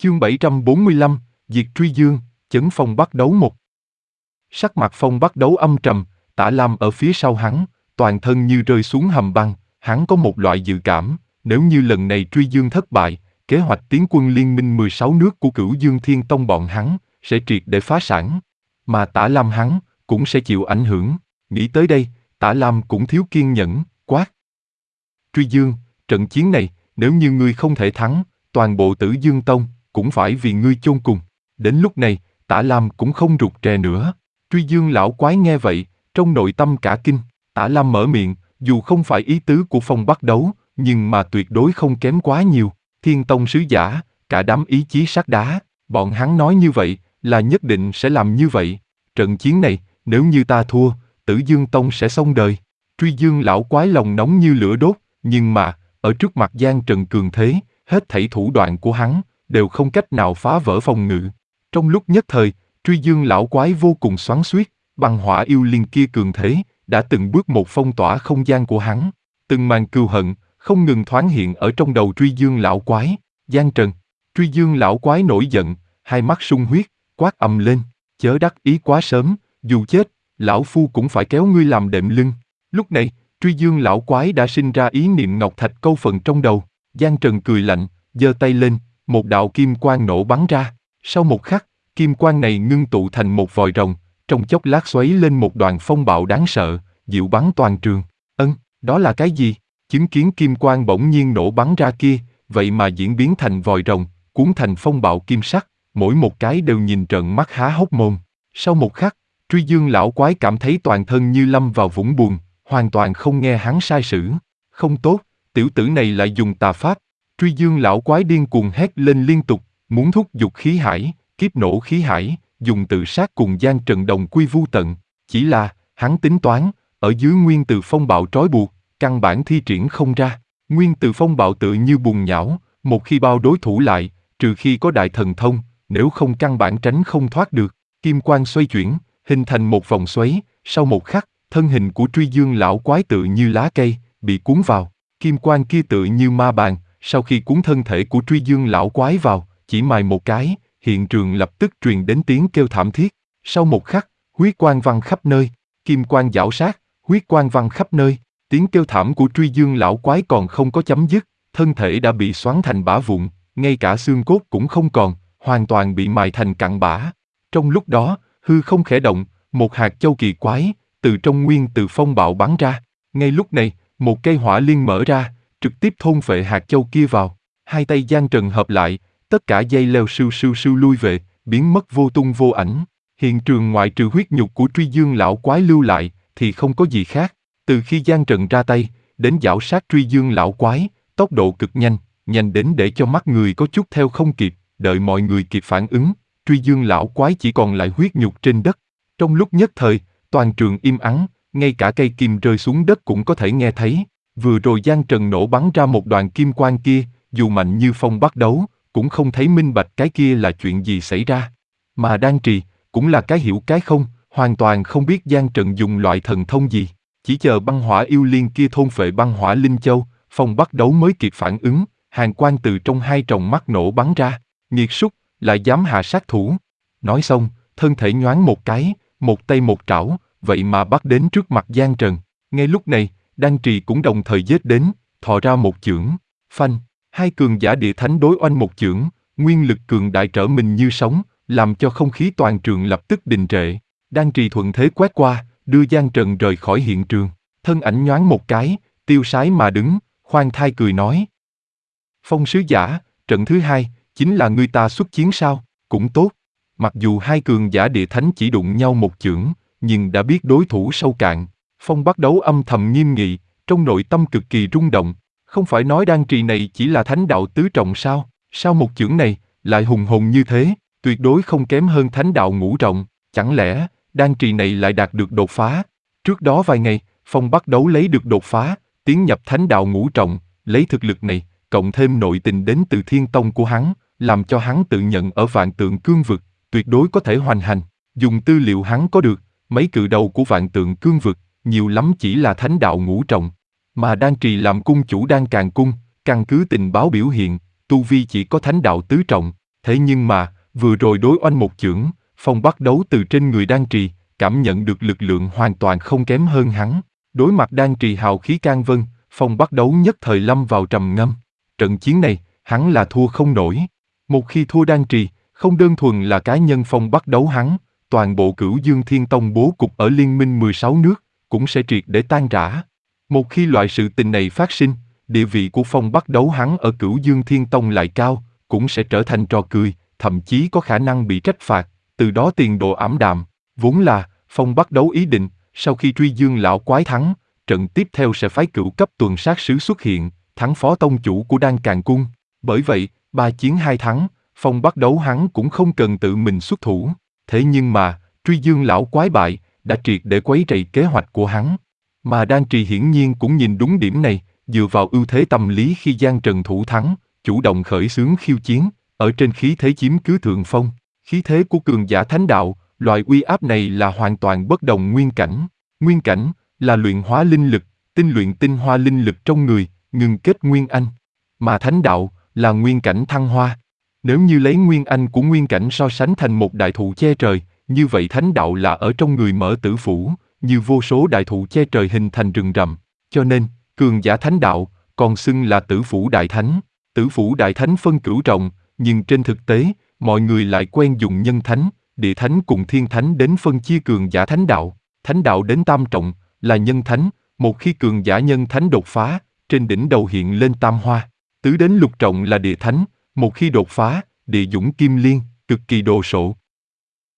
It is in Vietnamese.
Chương 745, Diệt Truy Dương, chấn phong bắt đấu 1. Sắc mặt Phong bắt đấu âm trầm, Tả Lam ở phía sau hắn, toàn thân như rơi xuống hầm băng, hắn có một loại dự cảm, nếu như lần này Truy Dương thất bại, kế hoạch tiến quân liên minh 16 nước của Cửu Dương Thiên Tông bọn hắn sẽ triệt để phá sản, mà Tả Lam hắn cũng sẽ chịu ảnh hưởng. Nghĩ tới đây, Tả Lam cũng thiếu kiên nhẫn, quát: Truy Dương, trận chiến này, nếu như ngươi không thể thắng, toàn bộ Tử Dương Tông cũng phải vì ngươi chôn cùng. Đến lúc này, Tả Lam cũng không rụt rè nữa. Truy Dương lão quái nghe vậy, trong nội tâm cả kinh. Tả Lam mở miệng, dù không phải ý tứ của Phong bắt đấu, nhưng mà tuyệt đối không kém quá nhiều. Thiên Tông sứ giả, cả đám ý chí sắt đá, bọn hắn nói như vậy, là nhất định sẽ làm như vậy. Trận chiến này, nếu như ta thua, Tử Dương Tông sẽ xong đời. Truy Dương lão quái lòng nóng như lửa đốt, nhưng mà, ở trước mặt Giang Trần cường thế, hết thảy thủ đoạn của hắn đều không cách nào phá vỡ phòng ngự. Trong lúc nhất thời, Truy Dương lão quái vô cùng xoắn xuýt, băng hỏa yêu liên kia cường thế, đã từng bước một phong tỏa không gian của hắn. Từng màn cừu hận không ngừng thoáng hiện ở trong đầu Truy Dương lão quái. Giang Trần, Truy Dương lão quái nổi giận, hai mắt sung huyết, quát ầm lên: chớ đắc ý quá sớm, dù chết, lão phu cũng phải kéo ngươi làm đệm lưng. Lúc này, Truy Dương lão quái đã sinh ra ý niệm ngọc thạch câu phần trong đầu. Giang Trần cười lạnh, giơ tay lên, một đạo kim quang nổ bắn ra. Sau một khắc, kim quang này ngưng tụ thành một vòi rồng, trong chốc lát xoáy lên một đoàn phong bạo đáng sợ, dịu bắn toàn trường. Đó là cái gì? Chứng kiến kim quang bỗng nhiên nổ bắn ra kia, vậy mà diễn biến thành vòi rồng, cuốn thành phong bạo kim sắc, mỗi một cái đều nhìn trợn mắt há hốc mồm. Sau một khắc, Truy Dương lão quái cảm thấy toàn thân như lâm vào vũng buồn, hoàn toàn không nghe hắn sai sử. Không tốt, tiểu tử này lại dùng tà pháp. Truy Dương lão quái điên cuồng hét lên liên tục, muốn thúc giục khí hải, kiếp nổ khí hải, dùng tự sát cùng Giang Trần đồng quy vu tận. Chỉ là, hắn tính toán, ở dưới nguyên từ phong bạo trói buộc, căn bản thi triển không ra. Nguyên từ phong bạo tự như bùn nhão, một khi bao đối thủ lại, trừ khi có đại thần thông, nếu không căn bản tránh không thoát được. Kim quang xoay chuyển, hình thành một vòng xoáy, sau một khắc, thân hình của Truy Dương lão quái tự như lá cây, bị cuốn vào. Kim quang kia tự như ma bàn, sau khi cuốn thân thể của Truy Dương lão quái vào, chỉ mài một cái, hiện trường lập tức truyền đến tiếng kêu thảm thiết. Sau một khắc, huyết quang văng khắp nơi, kim quang giảo sát, huyết quang văng khắp nơi. Tiếng kêu thảm của Truy Dương lão quái còn không có chấm dứt, thân thể đã bị xoắn thành bã vụn, ngay cả xương cốt cũng không còn, hoàn toàn bị mài thành cặn bã. Trong lúc đó, hư không khẽ động, một hạt châu kỳ quái từ trong nguyên từ phong bạo bắn ra. Ngay lúc này, một cây hỏa liên mở ra, trực tiếp thôn phệ hạt châu kia vào. Hai tay Giang Trần hợp lại, tất cả dây leo sưu sưu sưu lui về, biến mất vô tung vô ảnh. Hiện trường ngoại trừ huyết nhục của Truy Dương lão quái lưu lại, thì không có gì khác. Từ khi Giang Trần ra tay, đến giảo sát Truy Dương lão quái, tốc độ cực nhanh, nhanh đến để cho mắt người có chút theo không kịp. Đợi mọi người kịp phản ứng, Truy Dương lão quái chỉ còn lại huyết nhục trên đất. Trong lúc nhất thời, toàn trường im ắng, ngay cả cây kim rơi xuống đất cũng có thể nghe thấy. Vừa rồi Giang Trần nổ bắn ra một đoàn kim quang kia, dù mạnh như Phong bắt đấu, cũng không thấy minh bạch cái kia là chuyện gì xảy ra. Mà Đan Trì, cũng là cái hiểu cái không, hoàn toàn không biết Giang Trần dùng loại thần thông gì. Chỉ chờ băng hỏa yêu liên kia thôn phệ băng hỏa linh châu, Phong bắt đấu mới kịp phản ứng, hàn quang từ trong hai tròng mắt nổ bắn ra. Nghiệt súc, lại dám hạ sát thủ. Nói xong, thân thể nhoáng một cái, một tay một trảo, vậy mà bắt đến trước mặt Giang Trần. Ngay lúc này, Đan Trì cũng đồng thời giết đến, thò ra một chưởng, phanh. Hai cường giả địa thánh đối oanh một chưởng, nguyên lực cường đại trở mình như sóng, làm cho không khí toàn trường lập tức đình trệ. Đan Trì thuận thế quét qua, đưa Giang Trần rời khỏi hiện trường. Thân ảnh nhoáng một cái, tiêu sái mà đứng, khoan thai cười nói: Phong sứ giả, trận thứ hai, chính là ngươi ta xuất chiến sao? Cũng tốt. Mặc dù hai cường giả địa thánh chỉ đụng nhau một chưởng, nhưng đã biết đối thủ sâu cạn. Phong bắt đấu âm thầm nghiêm nghị, trong nội tâm cực kỳ rung động. Không phải nói Đan Trì này chỉ là thánh đạo tứ trọng sao? Sao một chưởng này lại hùng hồn như thế? Tuyệt đối không kém hơn thánh đạo ngũ trọng. Chẳng lẽ Đan Trì này lại đạt được đột phá? Trước đó vài ngày, Phong bắt đấu lấy được đột phá, tiến nhập thánh đạo ngũ trọng. Lấy thực lực này, cộng thêm nội tình đến từ Thiên Tông của hắn, làm cho hắn tự nhận ở Vạn Tượng Cương Vực, tuyệt đối có thể hoành hành. Dùng tư liệu hắn có được, mấy cự đầu của Vạn Tượng Cương Vực, nhiều lắm chỉ là thánh đạo ngũ trọng. Mà Đan Trì làm cung chủ Đan Càn Cung, căn cứ tình báo biểu hiện, tu vi chỉ có thánh đạo tứ trọng. Thế nhưng mà, vừa rồi đối oanh một chưởng, Phong bắt đấu từ trên người Đan Trì, cảm nhận được lực lượng hoàn toàn không kém hơn hắn. Đối mặt Đan Trì hào khí can vân, Phong bắt đấu nhất thời lâm vào trầm ngâm. Trận chiến này, hắn là thua không nổi. Một khi thua Đan Trì, không đơn thuần là cá nhân Phong bắt đấu hắn, toàn bộ Cửu Dương Thiên Tông bố cục ở Liên minh 16 nước, cũng sẽ triệt để tan rã. Một khi loại sự tình này phát sinh, địa vị của Phong bắt đấu hắn ở Cửu Dương Thiên Tông lại cao, cũng sẽ trở thành trò cười, thậm chí có khả năng bị trách phạt, từ đó tiền đồ ảm đạm. Vốn là, Phong bắt đấu ý định, sau khi Truy Dương lão quái thắng, trận tiếp theo sẽ phái cửu cấp tuần sát sứ xuất hiện, thắng phó tông chủ của Đan Càn Cung. Bởi vậy, 3 chiến 2 thắng, Phong bắt đấu hắn cũng không cần tự mình xuất thủ. Thế nhưng mà, Truy Dương lão quái bại, đã triệt để quấy rầy kế hoạch của hắn. Mà Đan Trì hiển nhiên cũng nhìn đúng điểm này, dựa vào ưu thế tâm lý khi Giang Trần thủ thắng, chủ động khởi xướng khiêu chiến, ở trên khí thế chiếm cứ thượng phong. Khí thế của cường giả thánh đạo, loại uy áp này là hoàn toàn bất đồng nguyên cảnh. Nguyên cảnh là luyện hóa linh lực, tinh luyện tinh hoa linh lực trong người, ngừng kết nguyên anh. Mà thánh đạo là nguyên cảnh thăng hoa. Nếu như lấy nguyên anh của nguyên cảnh so sánh thành một đại thụ che trời, như vậy thánh đạo là ở trong người mở tử phủ, như vô số đại thụ che trời hình thành rừng rậm. Cho nên, cường giả thánh đạo còn xưng là tử phủ đại thánh. Tử phủ đại thánh phân cửu trọng, nhưng trên thực tế, mọi người lại quen dùng nhân thánh, địa thánh cùng thiên thánh đến phân chia cường giả thánh đạo. Thánh đạo đến tam trọng là nhân thánh, một khi cường giả nhân thánh đột phá, trên đỉnh đầu hiện lên tam hoa. Tứ đến lục trọng là địa thánh, một khi đột phá, địa dũng kim liên, cực kỳ đồ sộ,